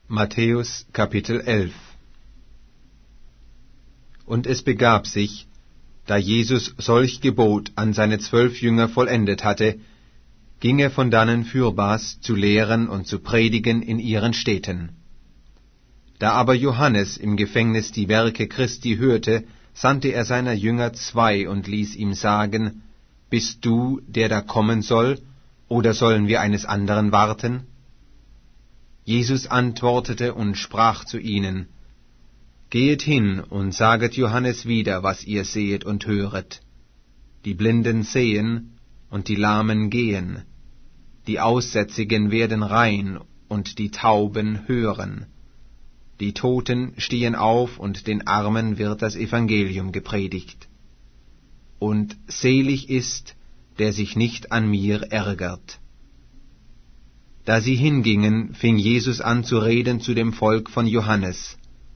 Matthäus Kapitel 11. Und es begab sich, da Jesus solch Gebot an seine 12 Jünger vollendet hatte, ging er von dannen fürbars zu lehren und zu predigen in ihren Städten. Da aber Johannes im Gefängnis die Werke Christi hörte, sandte er seiner Jünger 2 und ließ ihm sagen: Bist du, der da kommen soll, oder sollen wir eines anderen warten? Jesus antwortete und sprach zu ihnen: Gehet hin und saget Johannes wieder, was ihr sehet und höret. Die Blinden sehen und die Lahmen gehen, die Aussätzigen werden rein und die Tauben hören. Die Toten stehen auf und den Armen wird das Evangelium gepredigt. Und selig ist, der sich nicht an mir ärgert. Da sie hingingen, fing Jesus an zu reden zu dem Volk von Johannes: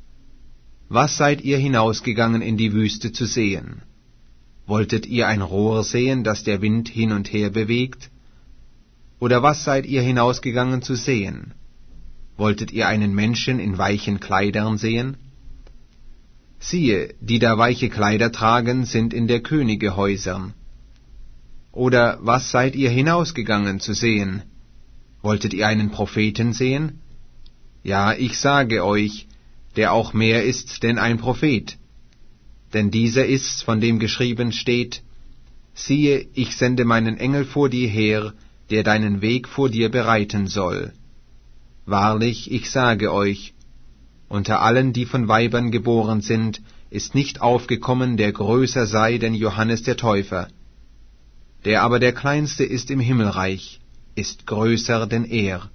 Was seid ihr hinausgegangen in die Wüste zu sehen? Wolltet ihr ein Rohr sehen, das der Wind hin und her bewegt? Oder was seid ihr hinausgegangen zu sehen? Wolltet ihr einen Menschen in weichen Kleidern sehen? Siehe, die da weiche Kleider tragen, sind in der Könige Häusern. Oder was seid ihr hinausgegangen zu sehen? Wolltet ihr einen Propheten sehen? Ja, ich sage euch, der auch mehr ist denn ein Prophet. Denn dieser ist's, von dem geschrieben steht: Siehe, ich sende meinen Engel vor dir her, der deinen Weg vor dir bereiten soll. Wahrlich, ich sage euch, unter allen, die von Weibern geboren sind, ist nicht aufgekommen, der größer sei denn Johannes der Täufer. Der aber der Kleinste ist im Himmelreich, ist größer denn er.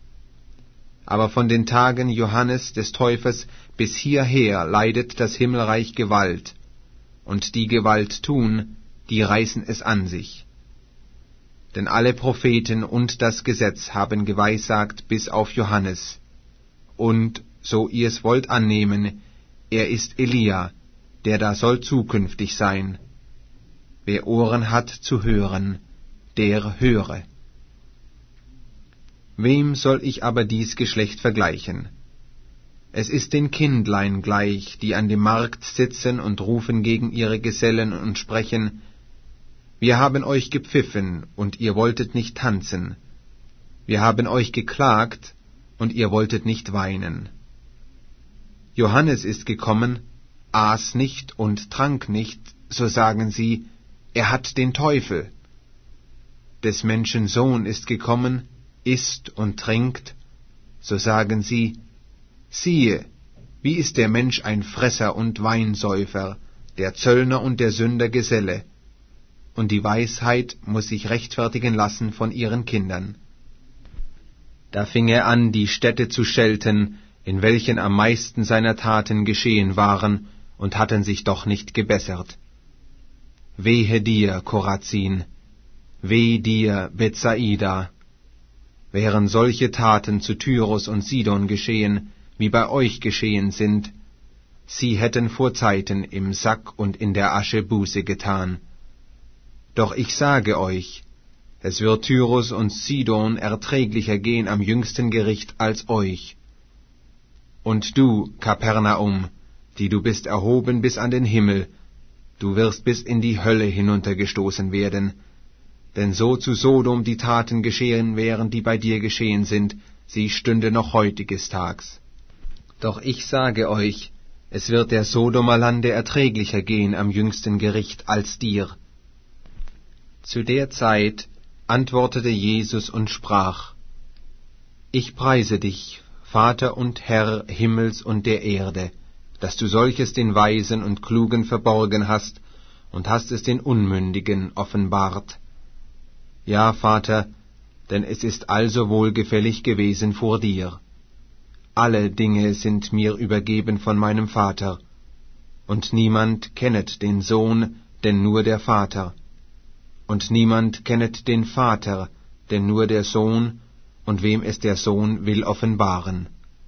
Aber von den Tagen Johannes des Täufers bis hierher leidet das Himmelreich Gewalt, und die Gewalt tun, die reißen es an sich. Denn alle Propheten und das Gesetz haben geweissagt bis auf Johannes. Und, so ihr es wollt annehmen, er ist Elia, der da soll zukünftig sein. Wer Ohren hat zu hören, der höre. Wem soll ich aber dies Geschlecht vergleichen? Es ist den Kindlein gleich, die an dem Markt sitzen und rufen gegen ihre Gesellen und sprechen: Wir haben euch gepfiffen, und ihr wolltet nicht tanzen. Wir haben euch geklagt, und ihr wolltet nicht weinen. Johannes ist gekommen, aß nicht und trank nicht, so sagen sie, er hat den Teufel. Des Menschen Sohn ist gekommen, isst und trinkt, so sagen sie, siehe, wie ist der Mensch ein Fresser und Weinsäufer, der Zöllner und der Sünder Geselle, und die Weisheit muß sich rechtfertigen lassen von ihren Kindern. Da fing er an, die Städte zu schelten, in welchen am meisten seiner Taten geschehen waren, und hatten sich doch nicht gebessert. Wehe dir, Chorazin! Weh dir, Bethsaida! Wären solche Taten zu Tyrus und Sidon geschehen, wie bei euch geschehen sind, sie hätten vor Zeiten im Sack und in der Asche Buße getan. Doch ich sage euch, es wird Tyrus und Sidon erträglicher gehen am jüngsten Gericht als euch. Und du, Kapernaum, die du bist erhoben bis an den Himmel, du wirst bis in die Hölle hinuntergestoßen werden. Denn so zu Sodom die Taten geschehen wären, die bei dir geschehen sind, sie stünde noch heutiges Tags. Doch ich sage euch, es wird der Sodomer Lande erträglicher gehen am jüngsten Gericht als dir. Zu der Zeit antwortete Jesus und sprach: Ich preise dich, Vater und Herr Himmels und der Erde, dass du solches den Weisen und Klugen verborgen hast und hast es den Unmündigen offenbart. Ja, Vater, denn es ist also wohlgefällig gewesen vor dir. Alle Dinge sind mir übergeben von meinem Vater, und niemand kennet den Sohn, denn nur der Vater. Und niemand kennet den Vater, denn nur der Sohn, und wem es der Sohn will offenbaren.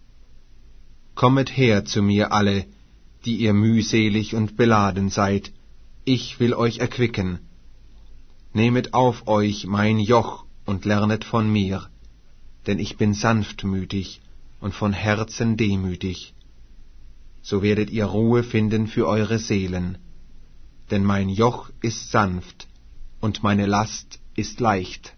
Kommet her zu mir alle, die ihr mühselig und beladen seid, ich will euch erquicken. Nehmet auf euch mein Joch und lernet von mir, denn ich bin sanftmütig und von Herzen demütig. So werdet ihr Ruhe finden für eure Seelen. Denn mein Joch ist sanft und meine Last ist leicht.